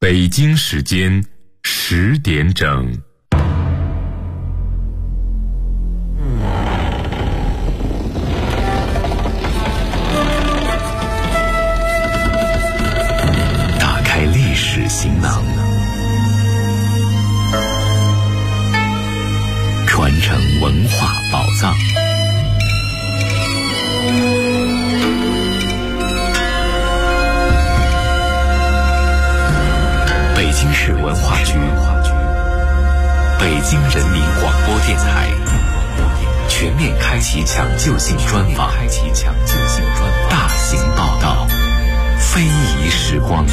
北京时间10点整。 打开历史行囊，传承文化宝藏。北京市文化局、北京人民广播电台全面开启抢救性专访，大型报道，非遗时光。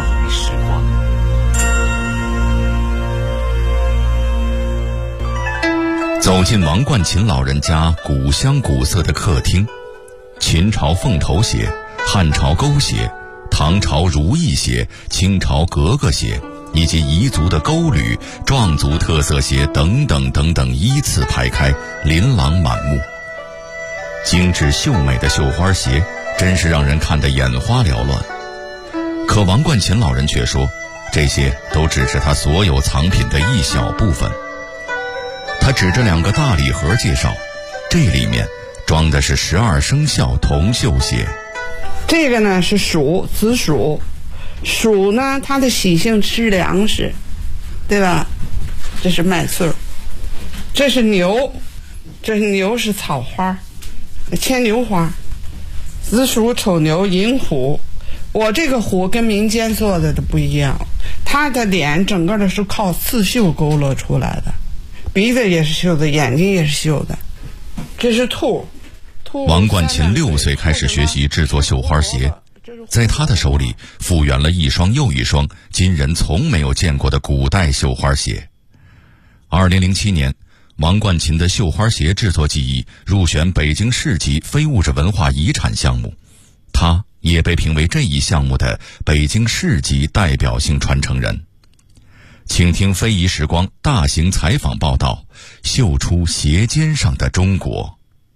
走进王冠琴老人家古香古色的客厅，秦朝凤头鞋、汉朝勾鞋、唐朝如意鞋、清朝格格鞋，以及彝族的勾履、壮族特色鞋等等等等依次排开，琳琅满目。精致秀美的绣花鞋真是让人看得眼花缭乱。可王冠琴老人却说，这些都只是他所有藏品的一小部分。他指着2个大礼盒介绍，这里面装的是12生肖铜绣鞋。 这个呢是鼠，子鼠。鼠呢，它的习性吃粮食，对吧？这是麦穗儿。这是牛，这是牛是草花，牵牛花。子鼠、丑牛、寅虎。我这个虎跟民间做的都不一样，它的脸整个的是靠刺绣勾勒出来的，鼻子也是绣的，眼睛也是绣的。这是兔。 王冠琴6岁开始学习制作绣花鞋，在他的手里复原了一双又一双今人从没有见过的古代绣花鞋。2007年，王冠琴的绣花鞋制作技艺入选北京市级非物质文化遗产项目，他也被评为这一项目的北京市级代表性传承人。请听非遗时光大型采访报道，绣出鞋尖上的中国。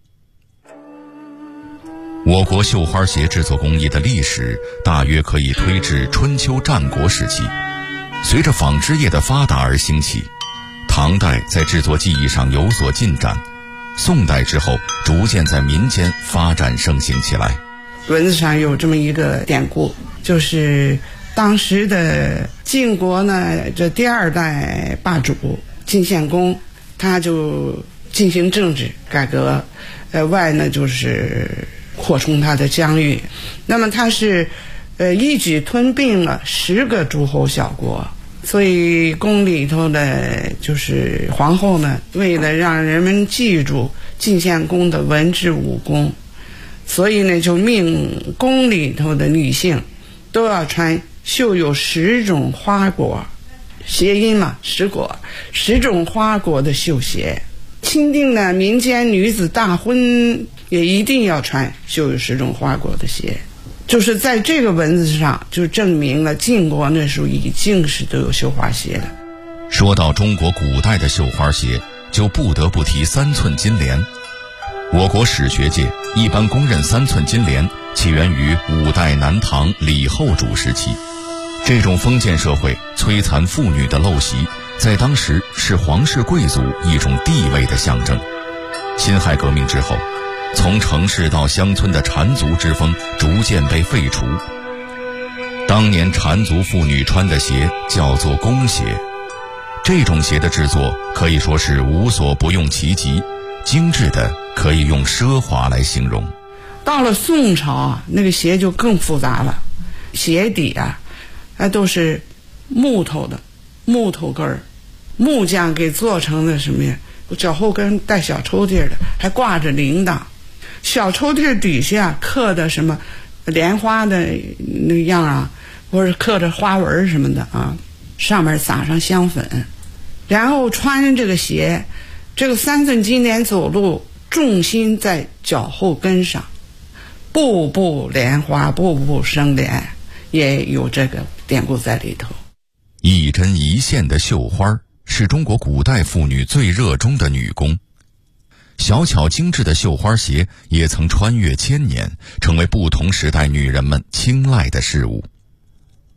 我国绣花鞋制作工艺的历史大约可以推至春秋战国时期。随着纺织业的发达而兴起，唐代在制作技艺上有所进展，宋代之后逐渐在民间发展盛行起来。 文字上有这么一个典故，就是当时的晋国呢，这第2代霸主晋献公，他就进行政治改革，外呢就是扩充他的疆域。那么他是一举吞并了10个诸侯小国，所以宫里头的就是皇后呢，为了让人们记住晋献公的文治武功，所以呢就命宫里头的女性都要穿绣有10种花果，谐音嘛，10果，10种花果的绣鞋。钦定的民间女子大婚也一定要穿绣有10种花果的鞋。就是在这个文字上就证明了晋国那时候已经是都有绣花鞋了。 说到中国古代的绣花鞋，就不得不提3寸金莲。我国史学界一般公认3寸金莲起源于5代南唐李后主时期。这种封建社会摧残妇女的陋习，在当时是皇室贵族一种地位的象征。辛亥革命之后，从城市到乡村的缠足之风逐渐被废除。当年缠足妇女穿的鞋叫做宫鞋，这种鞋的制作可以说是无所不用其极，精致的可以用奢华来形容。 到了宋朝啊，那个鞋就更复杂了，鞋底啊都是木头的，木头根儿，木匠给做成的什么呀？脚后跟带小抽屉的，还挂着铃铛，小抽屉底下刻的什么莲花的那样啊，或者刻着花纹什么的啊，上面撒上香粉，然后穿这个鞋，这个3寸金莲走路，重心在脚后跟上，步步莲花，步步生莲，也有这个典故在里头。 一针一线的绣花是中国古代妇女最热衷的女工。小巧精致的绣花鞋也曾穿越千年，成为不同时代女人们青睐的事物。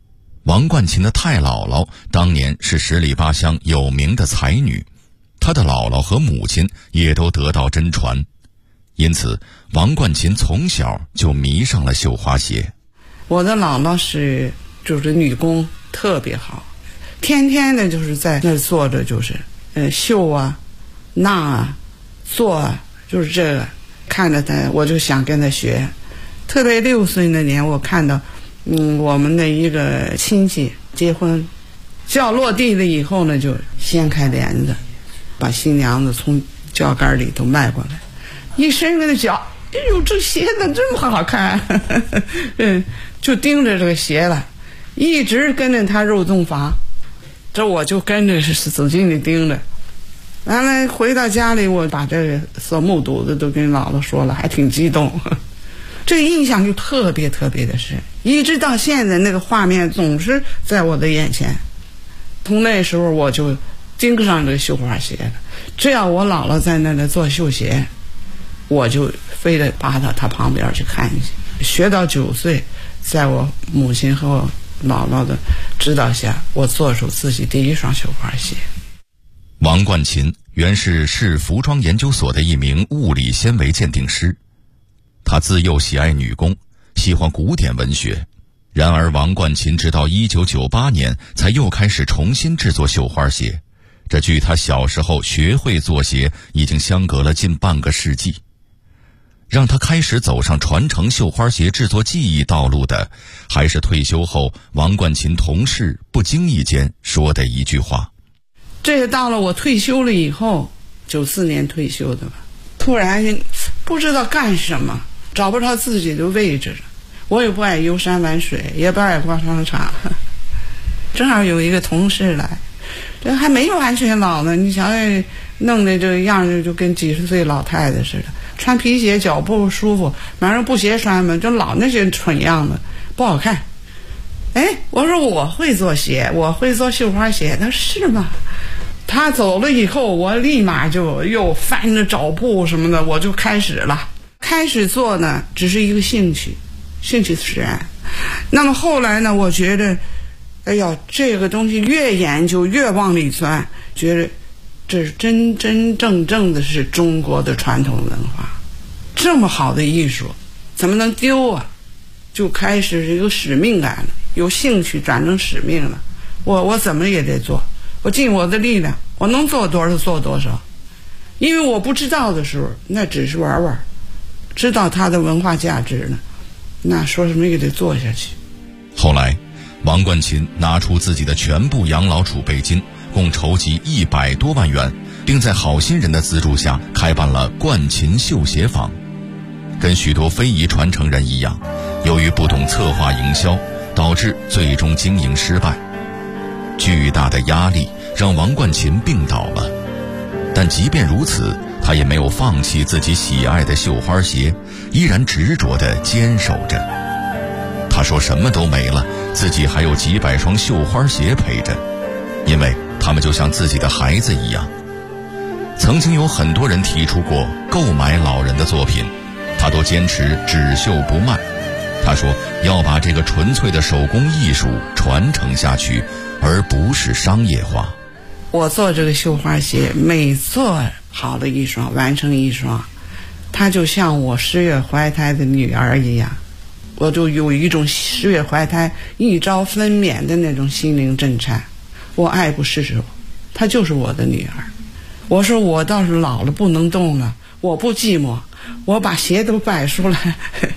王冠琴的太姥姥当年是十里八乡有名的才女，她的姥姥和母亲也都得到真传，因此王冠琴从小就迷上了绣花鞋。 我的姥姥就是女工，特别好，天天的就是在那坐着，就是绣啊、纳啊、做啊，就是这个。看着她，我就想跟她学。特别6岁那年，我看到我们的一个亲戚结婚，轿落地了以后呢，就掀开帘子，把新娘子从轿杆里头迈过来，一伸开的脚，哎呦，这鞋怎么这么好看？就盯着这个鞋了，一直跟着他入洞房，这我就跟着使劲的盯着。完了回到家里，我把这个所目睹的都跟姥姥说了，还挺激动。这个印象就特别特别的深，一直到现在那个画面总是在我的眼前。从那时候我就盯上这个绣花鞋了，只要我姥姥在那里做绣鞋，我就非得爬到她旁边去看去。学到9岁，在我母亲和我姥姥的指导下，我做出自己第一双绣花鞋。 王冠琴原是市服装研究所的一名物理纤维鉴定师，他自幼喜爱女工，喜欢古典文学。然而王冠琴直到1998年才又开始重新制作绣花鞋，这距他小时候学会做鞋已经相隔了近半个世纪。让他开始走上传承绣花鞋制作技艺道路的，还是退休后王冠琴同事不经意间说的一句话。 这个到了我退休了以后，94年退休的吧，突然不知道干什么，找不着自己的位置了。我也不爱游山玩水，也不爱逛商场。正好有一个同事来，这还没完全老呢，你想弄的这个样子就跟几十岁老太太似的，穿皮鞋脚不舒服，马上布鞋穿嘛，就老那些蠢样子，不好看。我说我会做鞋，我会做绣花鞋。他说是吗？他走了以后，我立马就又翻着找布什么的，我就开始了。开始做呢，只是一个兴趣使然。那么后来呢，我觉得，这个东西越研究越往里钻，觉得这是真正的是中国的传统文化，这么好的艺术，怎么能丢啊？就开始有使命感了，有兴趣转成使命了。我怎么也得做，我尽我的力量，我能做多少做多少。因为我不知道的时候，那只是玩玩；知道它的文化价值呢，那说什么也得做下去。 后来，王冠琴拿出自己的全部养老储备金，共筹集100多万元，并在好心人的资助下开办了冠琴绣鞋坊。跟许多非遗传承人一样，由于不懂策划营销，导致最终经营失败。巨大的压力让王冠琴病倒了，但即便如此，他也没有放弃自己喜爱的绣花鞋，依然执着地坚守着。他说什么都没了，自己还有几百双绣花鞋陪着，因为他们就像自己的孩子一样。曾经有很多人提出过购买老人的作品，他都坚持只绣不卖。他说要把这个纯粹的手工艺术传承下去，而不是商业化。 我做这个绣花鞋，每做好的一双，完成一双，它就像我10月怀胎的女儿一样，我就有一种10月怀胎一朝分娩的那种心灵震颤。我爱不释手，她就是我的女儿。我说我倒是老了不能动了，我不寂寞，我把鞋都摆出来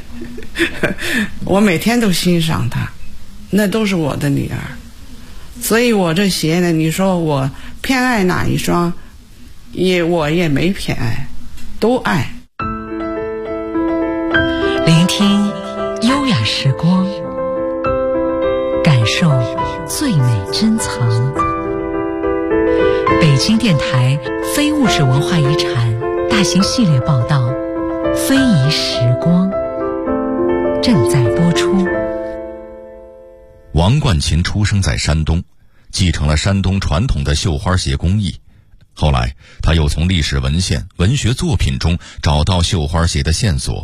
我每天都欣赏她，那都是我的女儿。所以我这鞋呢，你说我偏爱哪一双，我也没偏爱，都爱。 聆听优雅时光，感受最美珍藏。北京电台非物质文化遗产大型系列报道《非遗时光》正在播出。 王冠琴出生在山东，继承了山东传统的绣花鞋工艺。后来他又从历史文献、文学作品中找到绣花鞋的线索，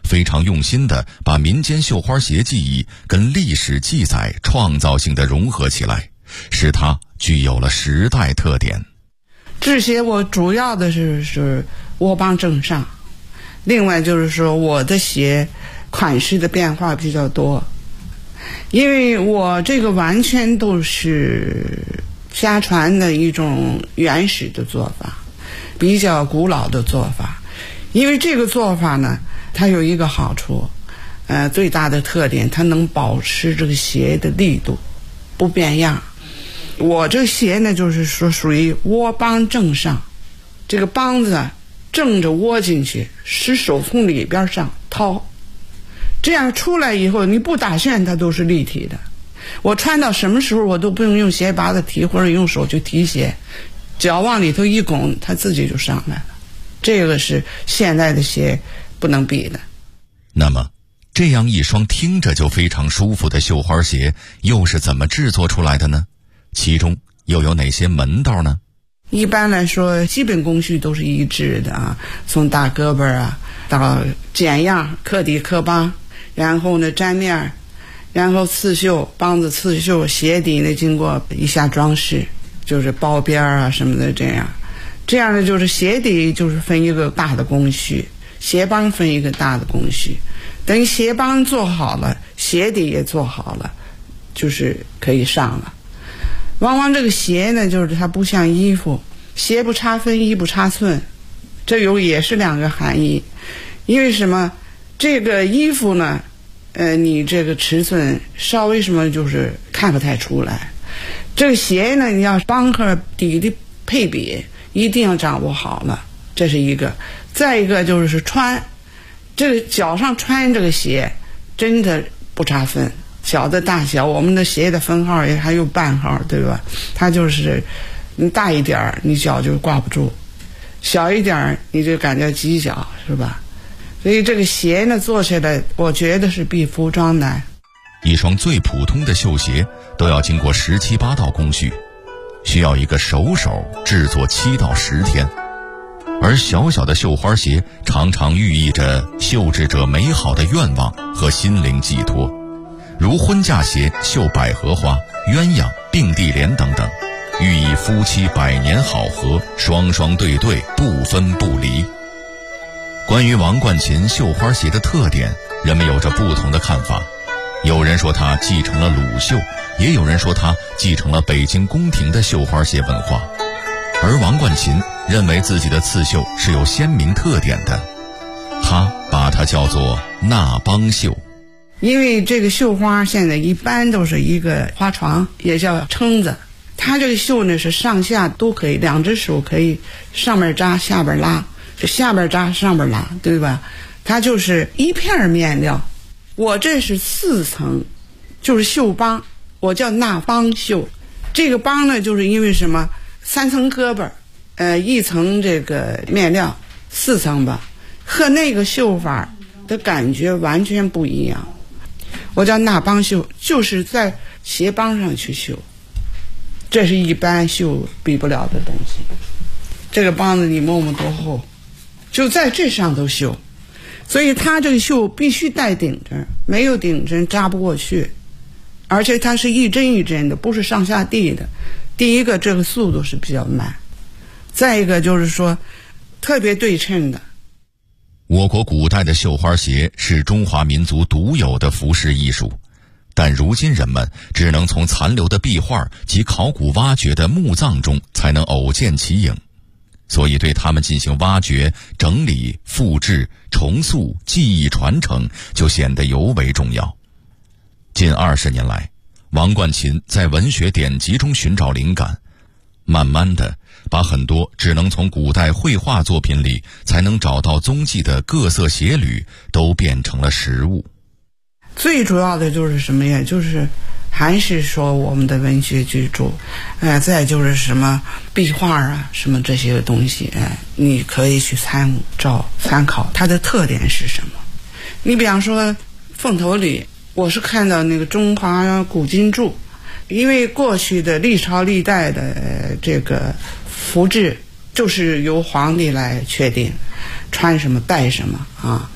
非常用心地把民间绣花鞋技艺跟历史记载创造性地融合起来，使它具有了时代特点。 制鞋我主要的是窝帮正上，另外就是说我的鞋款式的变化比较多，因为我这个完全都是家传的一种原始的做法，比较古老的做法。因为这个做法呢，它有一个好处，最大的特点，它能保持这个鞋的力度不变样。我这个鞋呢，就是说属于窝帮正上，这个帮子正着窝进去，使手从里边上掏，这样出来以后你不打旋它都是立体的。我穿到什么时候我都不用用鞋拔子提，或者用手去提鞋，脚往里头一拱，它自己就上来了。这个是现在的鞋不能比的。 那么这样一双听着就非常舒服的绣花鞋又是怎么制作出来的呢？其中又有哪些门道呢？ 一般来说基本工序都是一致的啊，从大胳膊啊到剪样，刻底刻帮，然后呢粘面，然后刺绣，帮子刺绣，鞋底呢经过一下装饰，就是包边啊什么的，这样呢就是鞋底就是分一个大的工序，鞋帮分一个大的工序，等于鞋帮做好了，鞋底也做好了，就是可以上了。往往这个鞋呢，就是它不像衣服，鞋不差分，衣不差寸，这也是两个含义。因为什么？这个衣服呢，你这个尺寸稍微什么就是看不太出来。这个鞋呢，你要帮和底的配比一定要掌握好了，这是一个。再一个就是穿，这个脚上穿这个鞋真的不差分，脚的大小，我们的鞋的分号也还有半号，对吧？它就是你大一点你脚就挂不住，小一点你就感觉挤脚，是吧？所以这个鞋呢做起来我觉得是比服装难。 一双最普通的绣鞋都要经过17、8道工序，需要一个手制作7到10天。而小小的绣花鞋常常寓意着绣制者美好的愿望和心灵寄托，如婚嫁鞋绣百合花、鸳鸯、并蒂莲等等，寓意夫妻百年好合，双双对对，不分不离。关于王冠琴绣花鞋的特点，人们有着不同的看法。有人说它继承了鲁绣，也有人说它继承了北京宫廷的绣花鞋文化。而王冠琴认为自己的刺绣是有鲜明特点的，他把它叫做纳帮绣。 因为这个绣花现在一般都是一个花床，也叫撑子，它这个绣呢是上下都可以，两只手可以上面扎下边拉，这下边扎上边拉，对吧？它就是一片面料，我这是4层，就是绣帮，我叫纳帮绣。这个帮呢就是因为什么，3层胳膊，1层这个面料，4层吧，和那个绣法的感觉完全不一样。我叫纳帮绣，就是在鞋帮上去绣，这是一般绣比不了的东西。这个帮子你摸摸多厚，就在这上头绣，所以它这个绣必须带顶针，没有顶针扎不过去，而且它是一针一针的，不是上下递的。第一个，这个速度是比较慢，再一个就是说特别对称的。 我国古代的绣花鞋是中华民族独有的服饰艺术，但如今人们只能从残留的壁画及考古挖掘的墓葬中才能偶见其影，所以对它们进行挖掘、整理、复制、重塑、技艺传承就显得尤为重要。近20年来，王冠琴在文学典籍中寻找灵感，慢慢的把很多只能从古代绘画作品里才能找到踪迹的各色鞋履都变成了实物。 最主要的就是什么呀？就是还是说我们的文学巨著，再就是什么壁画啊，什么这些东西，你可以去参考它的特点是什么。你比方说凤头履，我是看到那个中华古今著，因为过去的历朝历代的这个服制就是由皇帝来确定穿什么戴什么啊，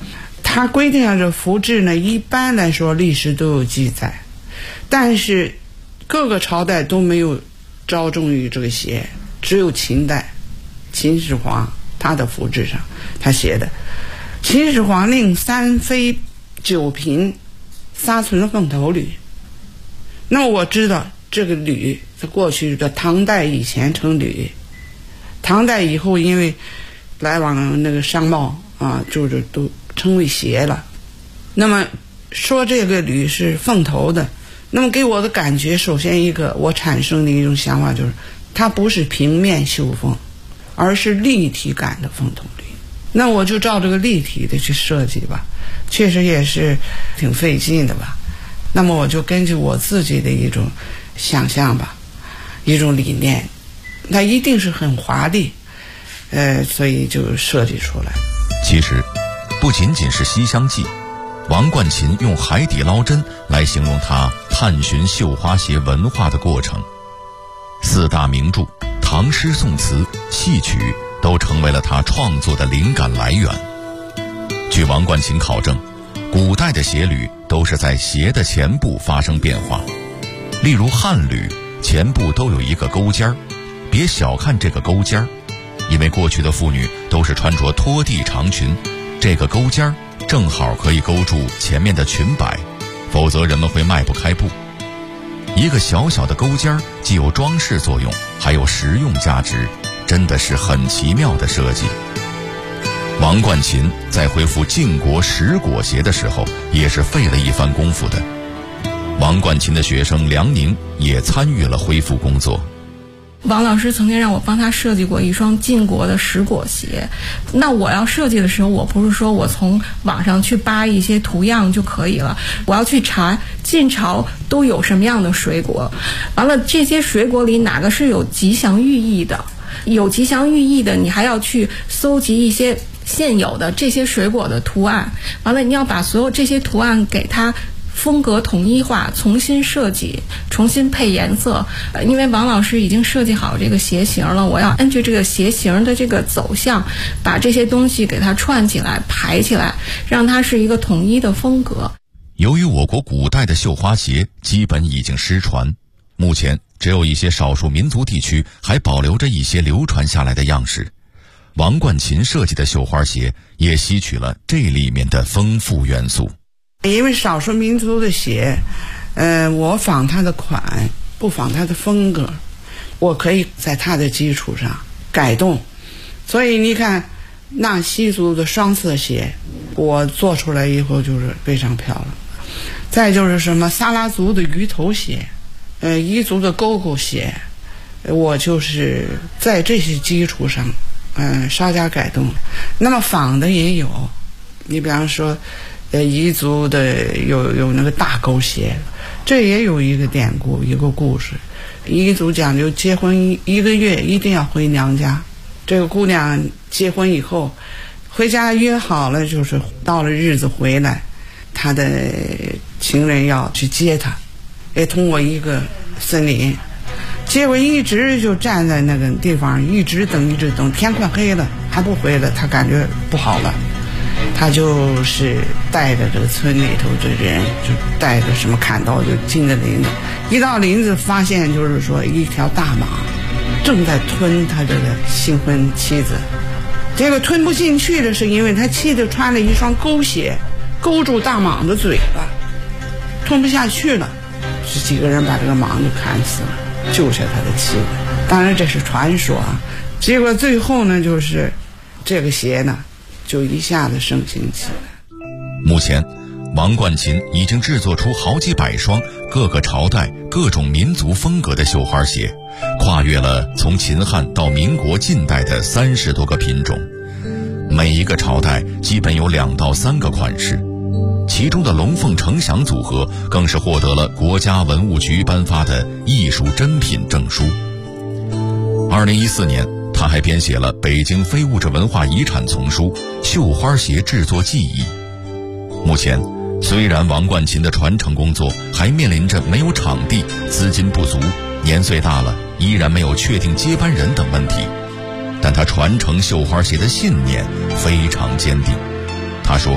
它规定上这服制呢，一般来说历史都有记载，但是各个朝代都没有着重于这个鞋，只有秦代秦始皇他的服制上他写的，秦始皇令3妃9嫔撒存凤头履。那么我知道这个履在过去的唐代以前称履，唐代以后因为来往那个商贸啊，就是都称为鞋了。那么说这个履是凤头的，那么给我的感觉，首先一个我产生的一种想法就是，它不是平面绣凤，而是立体感的凤头履。那我就照这个立体的去设计吧，确实也是挺费劲的吧。那么我就根据我自己的一种想象吧，一种理念，它一定是很华丽，所以就设计出来。 其实不仅仅是《西厢记》，王冠琴用海底捞针来形容他探寻绣花鞋文化的过程。4大名著、唐诗宋词、戏曲都成为了他创作的灵感来源。据王冠琴考证，古代的鞋履都是在鞋的前部发生变化，例如汉履前部都有一个勾尖儿，别小看这个勾尖儿，因为过去的妇女都是穿着拖地长裙，这个勾尖儿正好可以勾住前面的裙摆，否则人们会迈不开步。一个小小的勾尖儿既有装饰作用，还有实用价值，真的是很奇妙的设计。王冠琴在恢复晋国石果鞋的时候，也是费了一番功夫的。王冠琴的学生梁宁也参与了恢复工作。 王老师曾经让我帮他设计过一双晋国的石果鞋，那我要设计的时候，我不是说我从网上去扒一些图样就可以了，我要去查晋朝都有什么样的水果，完了这些水果里哪个是有吉祥寓意的，有吉祥寓意的你还要去搜集一些现有的这些水果的图案，完了你要把所有这些图案给它风格统一化，重新设计，重新配颜色。因为王老师已经设计好这个鞋型了，我要根据这个鞋型的这个走向，把这些东西给它串起来排起来，让它是一个统一的风格。 由于我国古代的绣花鞋基本已经失传，目前只有一些少数民族地区还保留着一些流传下来的样式。王冠琴设计的绣花鞋也吸取了这里面的丰富元素。 因为少数民族的鞋，我仿它的款，不仿它的风格，我可以在它的基础上改动。所以你看，纳西族的双色鞋，我做出来以后就是非常漂亮。再就是什么撒拉族的鱼头鞋，彝族的勾勾鞋，我就是在这些基础上，稍加改动。那么仿的也有，你比方说。彝族的有那个大勾鞋，这也有一个典故，一个故事。彝族讲究结婚1个月一定要回娘家，这个姑娘结婚以后回家约好了，就是到了日子回来，她的情人要去接她，也通过一个森林，结果一直就站在那个地方一直等，天快黑了还不回来，她感觉不好了，他就是带着这个村里头的人，就带着什么砍刀就进了林子，一到林子发现就是说一条大蟒正在吞他这个新婚妻子，结果吞不进去的是因为他妻子穿了一双勾鞋，勾住大蟒的嘴巴，吞不下去了，这几个人把这个蟒就砍死了，救下他的妻子。当然这是传说啊，结果最后呢，就是这个鞋呢就一下子盛行起来。 目前王冠琴已经制作出好几百双各个朝代各种民族风格的绣花鞋，跨越了从秦汉到民国近代的30多个品种，每一个朝代基本有2到3个款式，其中的龙凤呈祥组合更是获得了国家文物局颁发的艺术珍品证书。2014年他还编写了北京非物质文化遗产丛书《绣花鞋制作技艺》。目前虽然王冠琴的传承工作还面临着没有场地、资金不足、年岁大了依然没有确定接班人等问题，但他传承绣花鞋的信念非常坚定。他说，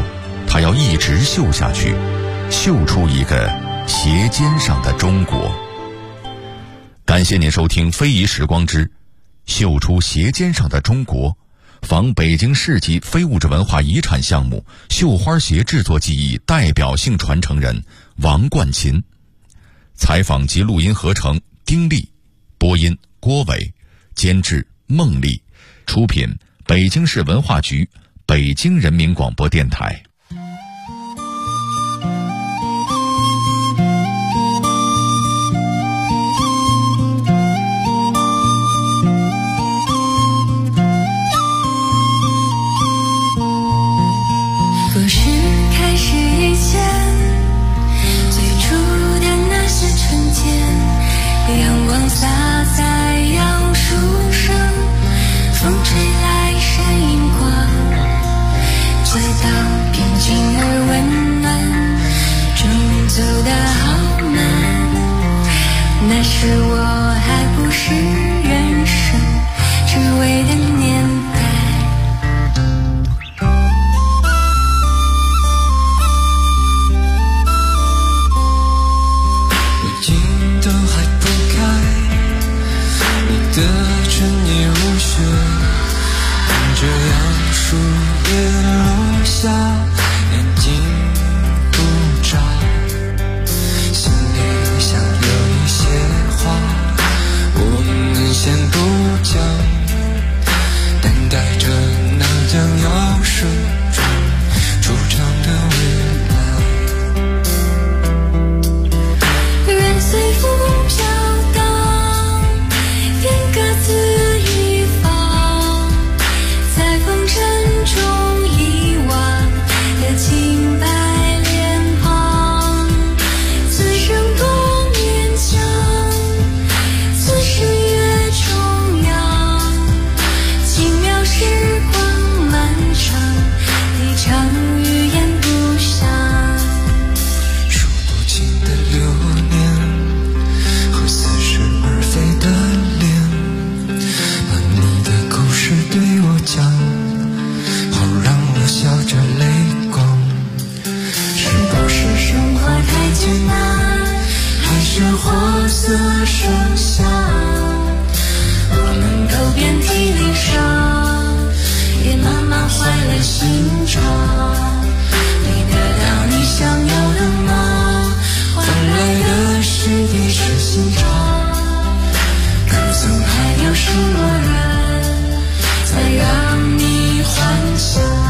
他要一直绣下去，绣出一个鞋尖上的中国。感谢您收听非遗时光之绣出鞋尖上的中国，访北京市级非物质文化遗产项目绣花鞋制作技艺代表性传承人王冠琴。采访及录音合成丁力，播音郭伟，监制孟丽，出品北京市文化局、北京人民广播电台。 故事开始以前，最初的那些瞬间，阳光洒在杨树上，风吹来闪银光，街道平静而温暖，正走得好慢。那时我还不是人生只为的年代。 的春意如雪，看着杨树叶落下，眼睛不眨，心里想有一些话我们先不讲，等待着那将要顺转出场的未来。任随风飘各自一方，在风尘中遗忘的清白脸庞。此生多勉强，此时越重要。轻描时光漫长，一场语言不详。数不清的流年和似是而非的脸，对我讲，好让我笑着泪光。是不是生活太艰难，还是活色生香？我们都遍体鳞伤，也慢慢坏了心肠。没得到你想要的吗？换来的是一时心肠。可曾还有什么人才让你幻想？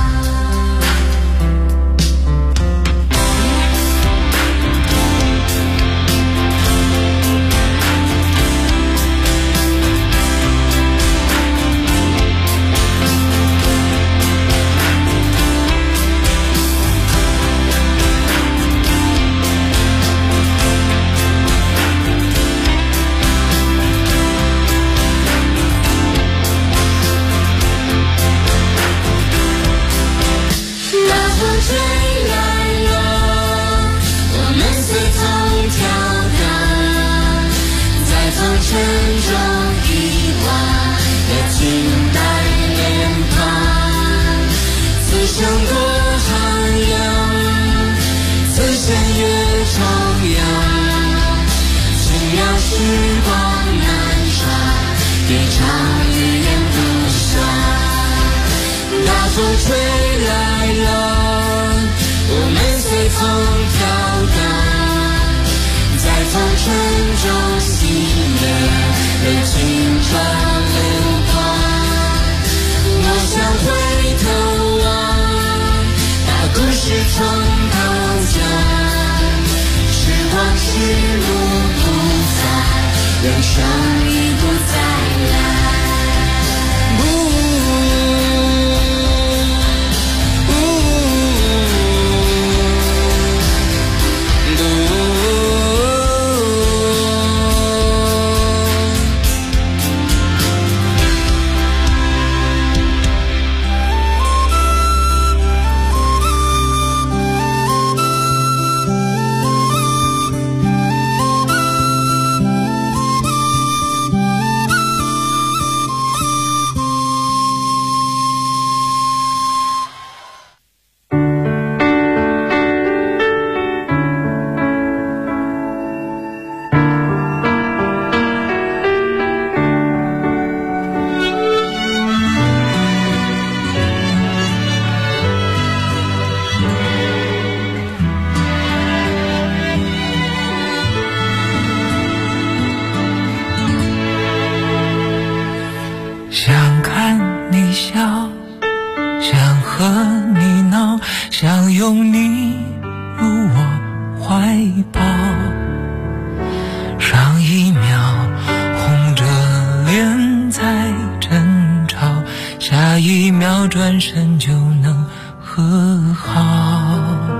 秒转身就能和好。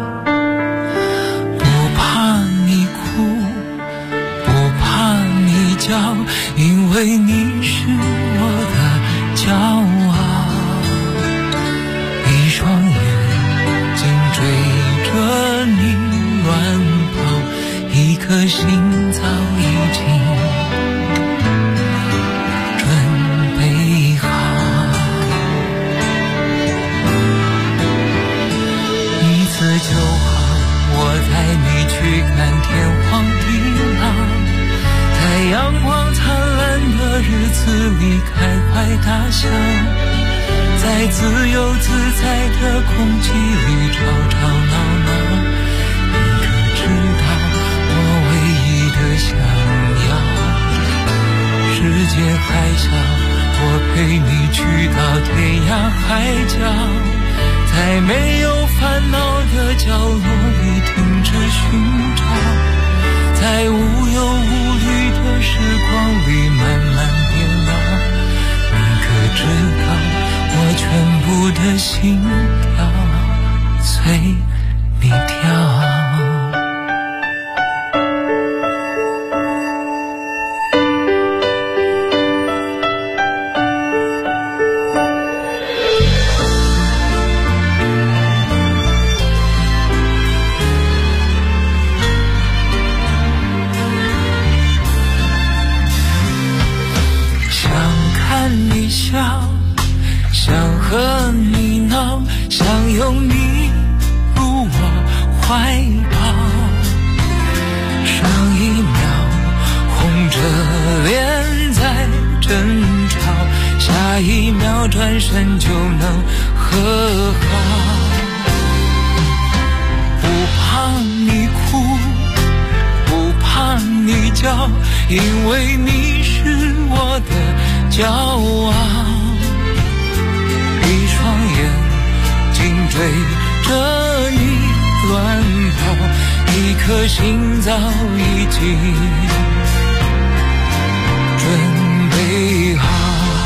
不怕你哭，不怕你叫，因为你是我的骄傲。一双眼睛追着你乱跑，一颗心早已经准备好。一次就好，我带你去看天荒地老，在阳光灿烂的日子里开怀大笑，在自由自在的空气里吵吵闹闹。你可知道我唯一的想要，世界还小，我陪你去到天涯海角，在没有烦恼的角落里停止寻找，在无忧无虑的时光里慢慢变老。你可知道我全部的心跳随你跳。想和你闹，想拥你入我怀抱，上一秒红着脸在争吵，下一秒转身就能和好。不怕你哭，不怕你叫，因为你是我的骄傲。一双眼睛追着你乱跑，一颗心早已经准备好。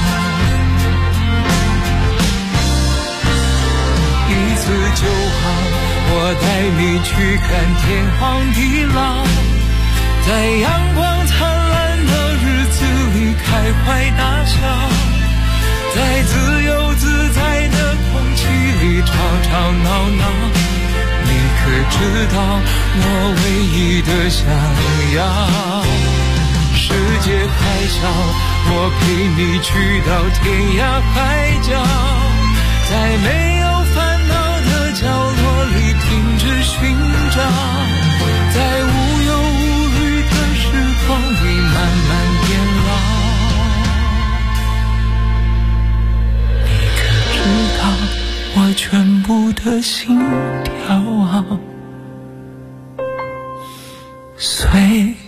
一次就好，我带你去看天荒地老，在阳光灿烂的日子里开怀大笑，在自由自在的空气里吵吵闹闹。你可知道我唯一的想要，世界还小，我陪你去到天涯海角，在没有烦恼的角落里停止寻找，在无忧无虑的时光里慢慢变老。我全部的心跳随